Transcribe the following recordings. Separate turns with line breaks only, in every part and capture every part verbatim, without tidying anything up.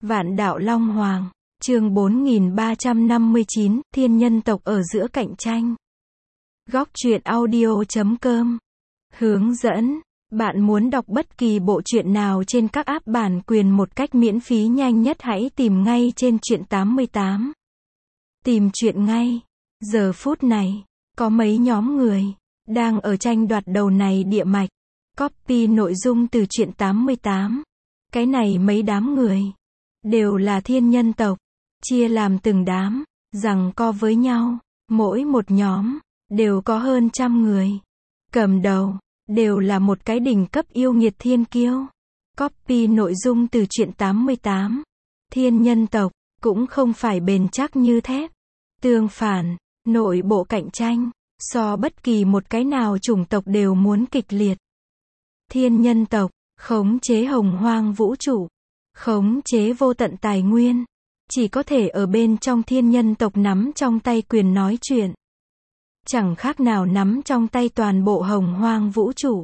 Vạn đạo Long Hoàng, chương bốn nghìn ba trăm năm mươi chín, thiên nhân tộc ở giữa cạnh tranh. Góc truyện audio chấm com. Hướng dẫn, bạn muốn đọc bất kỳ bộ truyện nào trên các app bản quyền một cách miễn phí nhanh nhất hãy tìm ngay trên truyện tám mươi tám. Tìm truyện ngay. Giờ phút này, có mấy nhóm người đang ở tranh đoạt đầu này địa mạch. Copy nội dung từ truyện tám mươi tám. Cái này mấy đám người đều là thiên nhân tộc, chia làm từng đám, giằng co với nhau, mỗi một nhóm đều có hơn trăm người. Cầm đầu đều là một cái đỉnh cấp yêu nghiệt thiên kiêu. Copy nội dung từ truyện tám mươi tám. Thiên nhân tộc cũng không phải bền chắc như thép. Tương phản, nội bộ cạnh tranh so bất kỳ một cái nào chủng tộc đều muốn kịch liệt. Thiên nhân tộc khống chế hồng hoang vũ trụ, khống chế vô tận tài nguyên, chỉ có thể ở bên trong thiên nhân tộc nắm trong tay quyền nói chuyện. Chẳng khác nào nắm trong tay toàn bộ hồng hoang vũ trụ.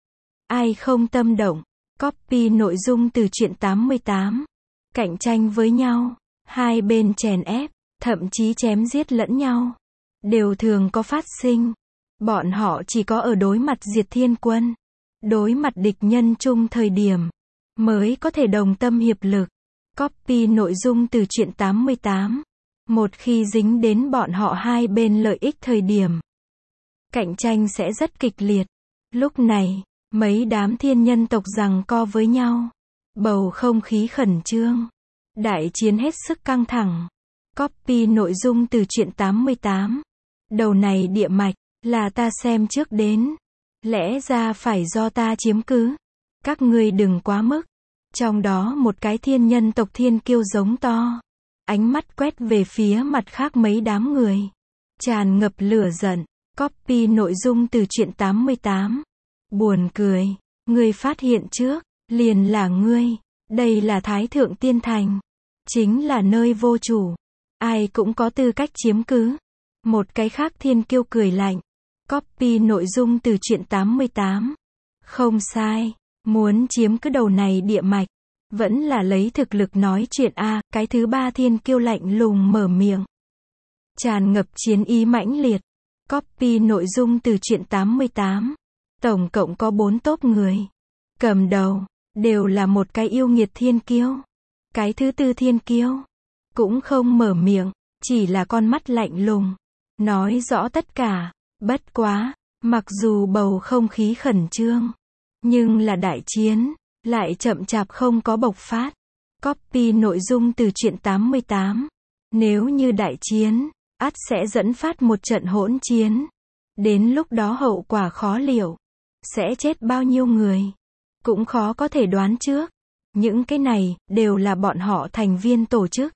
Ai không tâm động, copy nội dung từ truyện tám mươi tám. Cạnh tranh với nhau, hai bên chèn ép, thậm chí chém giết lẫn nhau, đều thường có phát sinh. Bọn họ chỉ có ở đối mặt diệt thiên quân, đối mặt địch nhân chung thời điểm, mới có thể đồng tâm hiệp lực. Copy nội dung từ truyện tám mươi tám. Một khi dính đến bọn họ hai bên lợi ích thời điểm, cạnh tranh sẽ rất kịch liệt. Lúc này, mấy đám thiên nhân tộc giằng co với nhau. Bầu không khí khẩn trương. Đại chiến hết sức căng thẳng. Copy nội dung từ truyện tám mươi tám. Đầu này địa mạch, là ta xem trước đến. Lẽ ra phải do ta chiếm cứ. Các ngươi đừng quá mức. Trong đó một cái thiên nhân tộc thiên kiêu giống to. Ánh mắt quét về phía mặt khác mấy đám người. Tràn ngập lửa giận. Copy nội dung từ truyện tám mươi tám. Buồn cười. Ngươi phát hiện trước, liền là ngươi. Đây là Thái Thượng Tiên Thành. Chính là nơi vô chủ. Ai cũng có tư cách chiếm cứ. Một cái khác thiên kiêu cười lạnh. Copy nội dung từ truyện tám mươi tám. Không sai. Muốn chiếm cứ đầu này địa mạch, vẫn là lấy thực lực nói chuyện a. À, cái thứ ba thiên kiêu lạnh lùng mở miệng. Tràn ngập chiến ý mãnh liệt. Copy nội dung từ truyện tám mươi tám. Tổng cộng có bốn tốp người. Cầm đầu, đều là một cái yêu nghiệt thiên kiêu. Cái thứ tư thiên kiêu, cũng không mở miệng, chỉ là con mắt lạnh lùng. Nói rõ tất cả. Bất quá, mặc dù bầu không khí khẩn trương, nhưng là đại chiến, lại chậm chạp không có bộc phát. Copy nội dung từ truyện tám mươi tám. Nếu như đại chiến, ắt sẽ dẫn phát một trận hỗn chiến. Đến lúc đó hậu quả khó liệu. Sẽ chết bao nhiêu người, cũng khó có thể đoán trước. Những cái này, đều là bọn họ thành viên tổ chức.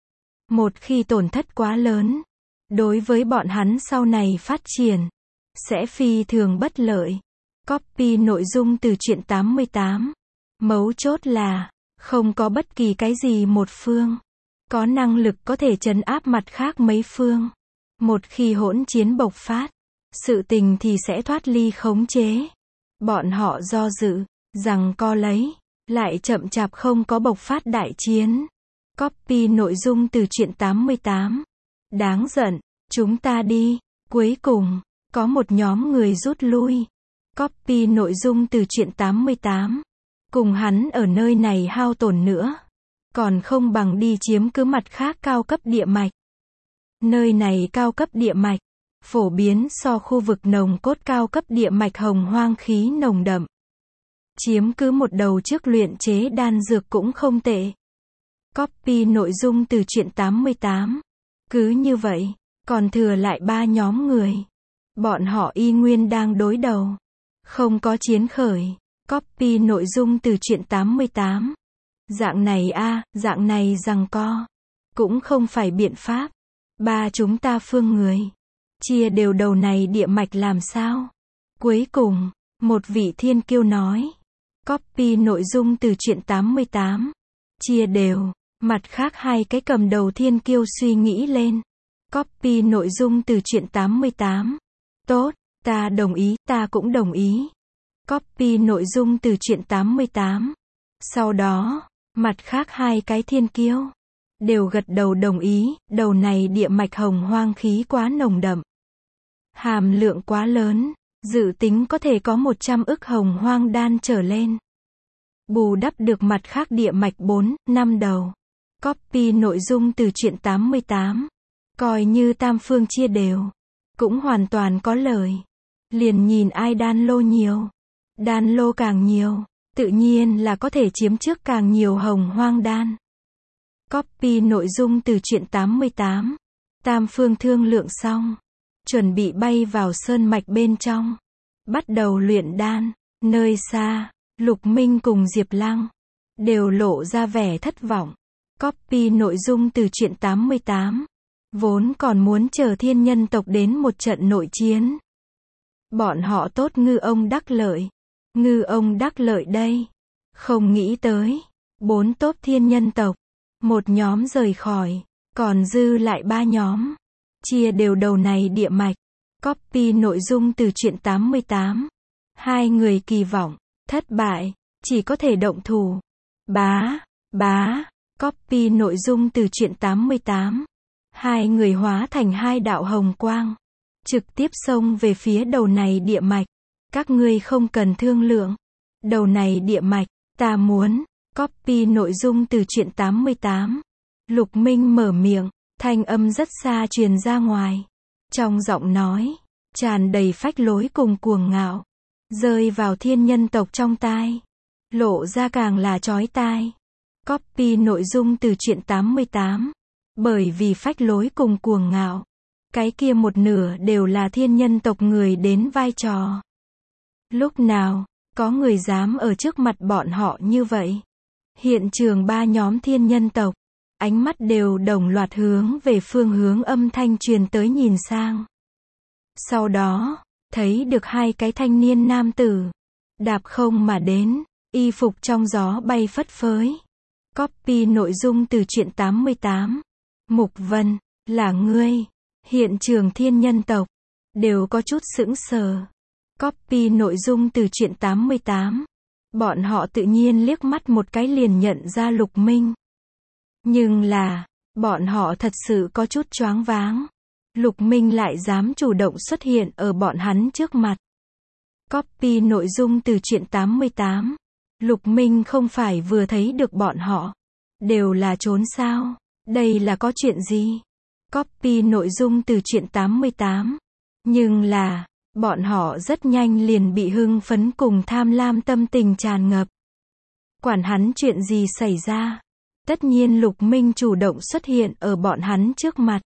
Một khi tổn thất quá lớn, đối với bọn hắn sau này phát triển, sẽ phi thường bất lợi. Copy nội dung từ truyện tám mươi tám. Mấu chốt là, không có bất kỳ cái gì một phương có năng lực có thể trấn áp mặt khác mấy phương. Một khi hỗn chiến bộc phát, sự tình thì sẽ thoát ly khống chế. Bọn họ do dự, giằng co lấy, lại chậm chạp không có bộc phát đại chiến. Copy nội dung từ truyện tám mươi tám. Đáng giận, chúng ta đi. Cuối cùng, có một nhóm người rút lui. Copy nội dung từ truyện tám mươi tám. Cùng hắn ở nơi này hao tổn nữa, còn không bằng đi chiếm cứ mặt khác cao cấp địa mạch. Nơi này cao cấp địa mạch, phổ biến so khu vực nồng cốt cao cấp địa mạch hồng hoang khí nồng đậm. Chiếm cứ một đầu trước luyện chế đan dược cũng không tệ. Copy nội dung từ truyện tám mươi tám. Cứ như vậy, còn thừa lại ba nhóm người. Bọn họ y nguyên đang đối đầu. Không có chiến khởi. Copy nội dung từ truyện tám mươi tám. Dạng này a, à, dạng này giằng co. Cũng không phải biện pháp. Ba chúng ta phương người. Chia đều đầu này địa mạch làm sao? Cuối cùng, một vị thiên kiêu nói. Copy nội dung từ truyện tám mươi tám. Chia đều. Mặt khác hai cái cầm đầu thiên kiêu suy nghĩ lên. Copy nội dung từ truyện tám mươi tám. Tốt, ta đồng ý, ta cũng đồng ý. Copy nội dung từ truyện tám mươi tám. Sau đó, Mặt khác hai cái thiên kiêu đều gật đầu đồng ý, đầu này địa mạch hồng hoang khí quá nồng đậm. Hàm lượng quá lớn, dự tính có thể có một trăm ức hồng hoang đan trở lên. Bù đắp được mặt khác địa mạch bốn, năm đầu. Copy nội dung từ truyện tám mươi tám. Coi như tam phương chia đều. Cũng hoàn toàn có lời. Liền nhìn ai đan lô nhiều. Đan lô càng nhiều, tự nhiên là có thể chiếm trước càng nhiều hồng hoang đan. Copy nội dung từ truyện tám mươi tám. Tam phương thương lượng xong. Chuẩn bị bay vào sơn mạch bên trong. Bắt đầu luyện đan. Nơi xa, Lục Minh cùng Diệp Lăng đều lộ ra vẻ thất vọng. Copy nội dung từ truyện tám mươi tám. Vốn còn muốn chờ thiên nhân tộc đến một trận nội chiến. Bọn họ tốt ngư ông đắc lợi. Ngư ông đắc lợi đây. Không nghĩ tới. Bốn tốt thiên nhân tộc. Một nhóm rời khỏi. Còn dư lại ba nhóm. Chia đều đầu này địa mạch. Copy nội dung từ truyện tám mươi tám. Hai người kỳ vọng. Thất bại. Chỉ có thể động thủ. Bá. Bá. Copy nội dung từ truyện tám mươi tám. Hai người hóa thành hai đạo hồng quang. Trực tiếp xông về phía đầu này địa mạch. Các ngươi không cần thương lượng. Đầu này địa mạch, ta muốn. Copy nội dung từ truyện tám mươi tám. Lục Minh mở miệng, thanh âm rất xa truyền ra ngoài. Trong giọng nói, tràn đầy phách lối cùng cuồng ngạo. Rơi vào thiên nhân tộc trong tai. Lộ ra càng là chói tai. Copy nội dung từ truyện tám mươi tám. Bởi vì phách lối cùng cuồng ngạo. Cái kia một nửa đều là thiên nhân tộc người đến vai trò. Lúc nào, có người dám ở trước mặt bọn họ như vậy? Hiện trường ba nhóm thiên nhân tộc. Ánh mắt đều đồng loạt hướng về phương hướng âm thanh truyền tới nhìn sang. Sau đó, thấy được hai cái thanh niên nam tử. Đạp không mà đến, y phục trong gió bay phất phới. Copy nội dung từ truyện tám mươi tám. Mục Vân, là ngươi. Hiện trường thiên nhân tộc, đều có chút sững sờ. Copy nội dung từ truyện tám mươi tám. Bọn họ tự nhiên liếc mắt một cái liền nhận ra Lục Minh. Nhưng là, bọn họ thật sự có chút choáng váng. Lục Minh lại dám chủ động xuất hiện ở bọn hắn trước mặt. Copy nội dung từ truyện tám mươi tám. Lục Minh không phải vừa thấy được bọn họ. Đều là trốn sao? Đây là có chuyện gì? Copy nội dung từ truyện tám mươi tám. Nhưng là, bọn họ rất nhanh liền bị hưng phấn cùng tham lam tâm tình tràn ngập. Quản hắn chuyện gì xảy ra. Tất nhiên Lục Minh chủ động xuất hiện ở bọn hắn trước mặt.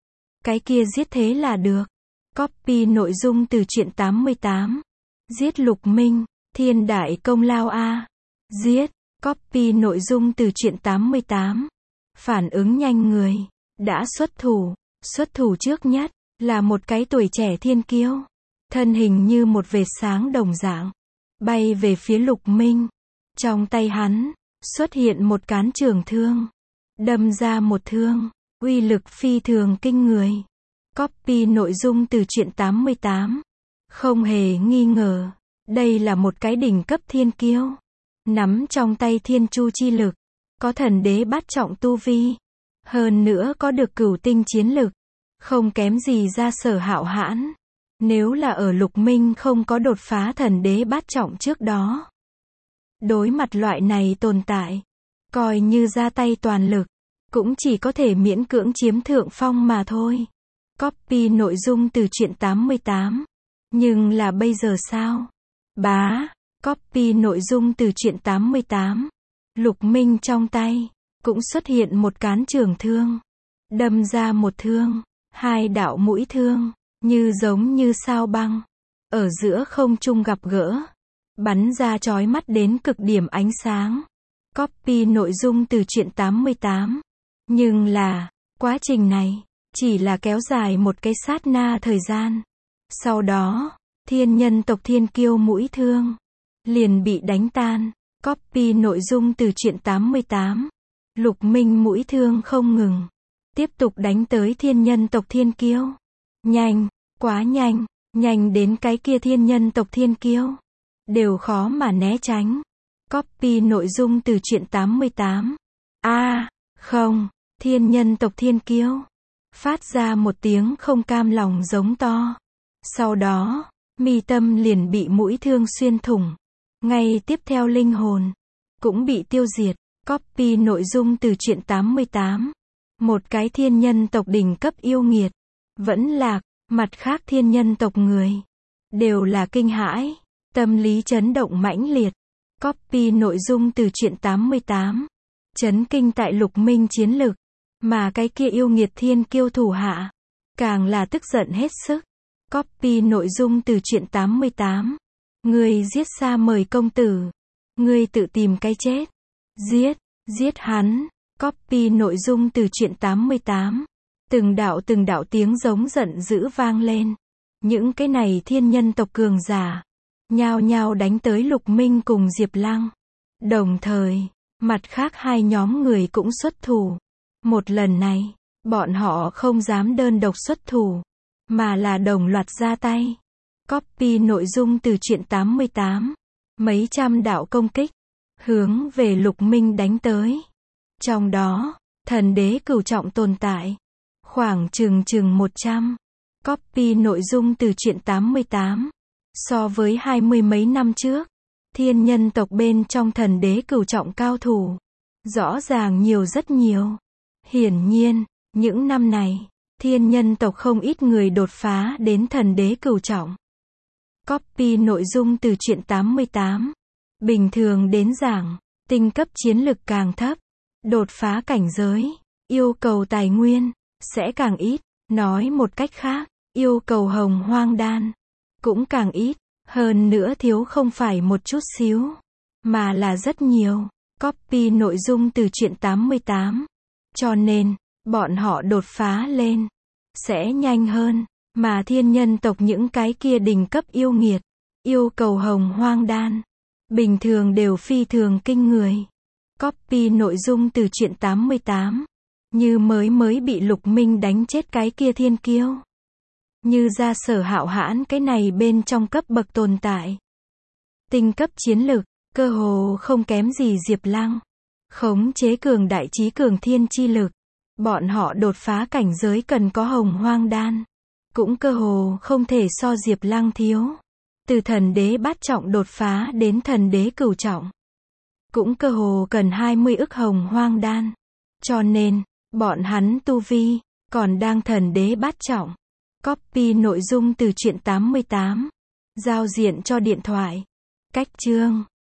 Cái kia giết thế là được. Copy nội dung từ truyện tám mươi tám. Giết Lục Minh, thiên đại công lao a. Giết. Copy nội dung từ truyện tám mươi tám. Phản ứng nhanh người. Đã xuất thủ. Xuất thủ trước nhất, là một cái tuổi trẻ thiên kiêu. Thân hình như một vệt sáng đồng dạng. Bay về phía Lục Minh. Trong tay hắn, xuất hiện một cán trường thương. Đâm ra một thương. Uy lực phi thường kinh người. Copy nội dung từ truyện tám mươi tám. Không hề nghi ngờ. Đây là một cái đỉnh cấp thiên kiêu. Nắm trong tay thiên chu chi lực. Có thần đế bát trọng tu vi. Hơn nữa có được cửu tinh chiến lực. Không kém gì ra Sở Hạo Hãn. Nếu là ở Lục Minh không có đột phá thần đế bát trọng trước đó. Đối mặt loại này tồn tại. Coi như ra tay toàn lực. Cũng chỉ có thể miễn cưỡng chiếm thượng phong mà thôi. Copy nội dung từ truyện tám mươi tám. Nhưng là bây giờ sao? Bá. Copy nội dung từ truyện tám mươi tám. Lục Minh trong tay. Cũng xuất hiện một cán trường thương. Đâm ra một thương. Hai đạo mũi thương. Như giống như sao băng. Ở giữa không trung gặp gỡ. Bắn ra chói mắt đến cực điểm ánh sáng. Copy nội dung từ truyện tám mươi tám. Nhưng là, quá trình này, chỉ là kéo dài một cái sát na thời gian. Sau đó, thiên nhân tộc thiên kiêu mũi thương. Liền bị đánh tan. Copy nội dung từ truyện tám mươi tám. Lục Minh mũi thương không ngừng. Tiếp tục đánh tới thiên nhân tộc thiên kiêu. Nhanh, quá nhanh, nhanh đến cái kia thiên nhân tộc thiên kiêu. Đều khó mà né tránh. Copy nội dung từ truyện tám mươi tám. A, à, không, thiên nhân tộc Thiên Kiêu. Phát ra một tiếng không cam lòng giống to. Sau đó, mi tâm liền bị mũi thương xuyên thủng. Ngay tiếp theo linh hồn cũng bị tiêu diệt. Copy nội dung từ truyện tám mươi tám. Một cái thiên nhân tộc đỉnh cấp yêu nghiệt vẫn lạc, mặt khác thiên nhân tộc người đều là kinh hãi, tâm lý chấn động mãnh liệt. Copy nội dung từ truyện tám mươi tám. Chấn kinh tại Lục Minh chiến lực, mà cái kia yêu nghiệt Thiên Kiêu thủ hạ càng là tức giận hết sức. Copy nội dung từ truyện tám mươi tám. Ngươi giết Sa Mời công tử, ngươi tự tìm cái chết. Giết, giết hắn. Copy nội dung từ truyện tám mươi tám. Từng đạo từng đạo tiếng giống giận dữ vang lên. Những cái này thiên nhân tộc cường giả nhao nhao đánh tới Lục Minh cùng Diệp Lăng. Đồng thời, mặt khác hai nhóm người cũng xuất thủ. Một lần này, bọn họ không dám đơn độc xuất thủ, mà là đồng loạt ra tay. Copy nội dung từ truyện tám mươi tám. Mấy trăm đạo công kích hướng về Lục Minh đánh tới. Trong đó, thần đế cửu trọng tồn tại khoảng chừng chừng một trăm. Copy nội dung từ truyện tám mươi tám. So với hai mươi mấy năm trước, thiên nhân tộc bên trong thần đế cửu trọng cao thủ rõ ràng nhiều rất nhiều. Hiển nhiên, những năm này, thiên nhân tộc không ít người đột phá đến thần đế cửu trọng. Copy nội dung từ truyện tám mươi tám. Bình thường đến giảng, tinh cấp chiến lực càng thấp, đột phá cảnh giới, yêu cầu tài nguyên sẽ càng ít. Nói một cách khác, yêu cầu hồng hoang đan cũng càng ít. Hơn nữa thiếu không phải một chút xíu, mà là rất nhiều. Copy nội dung từ truyện tám mươi tám. Cho nên, bọn họ đột phá lên sẽ nhanh hơn, mà thiên nhân tộc những cái kia đỉnh cấp yêu nghiệt, yêu cầu hồng hoang đan, bình thường đều phi thường kinh người. Copy nội dung từ truyện tám mươi tám. Như mới mới bị Lục Minh đánh chết cái kia Thiên Kiêu. Như ra Sở Hạo Hãn cái này bên trong cấp bậc tồn tại. Tinh cấp chiến lực, cơ hồ không kém gì Diệp Lăng. Khống chế cường đại trí cường thiên chi lực. Bọn họ đột phá cảnh giới cần có hồng hoang đan. Cũng cơ hồ không thể so Diệp Lăng thiếu. Từ thần đế bát trọng đột phá đến thần đế cửu trọng. Cũng cơ hồ cần hai mươi ức hồng hoang đan. Cho nên, bọn hắn tu vi còn đang thần đế bát trọng. Copy nội dung từ truyện tám mươi tám. Giao diện cho điện thoại. Cách chương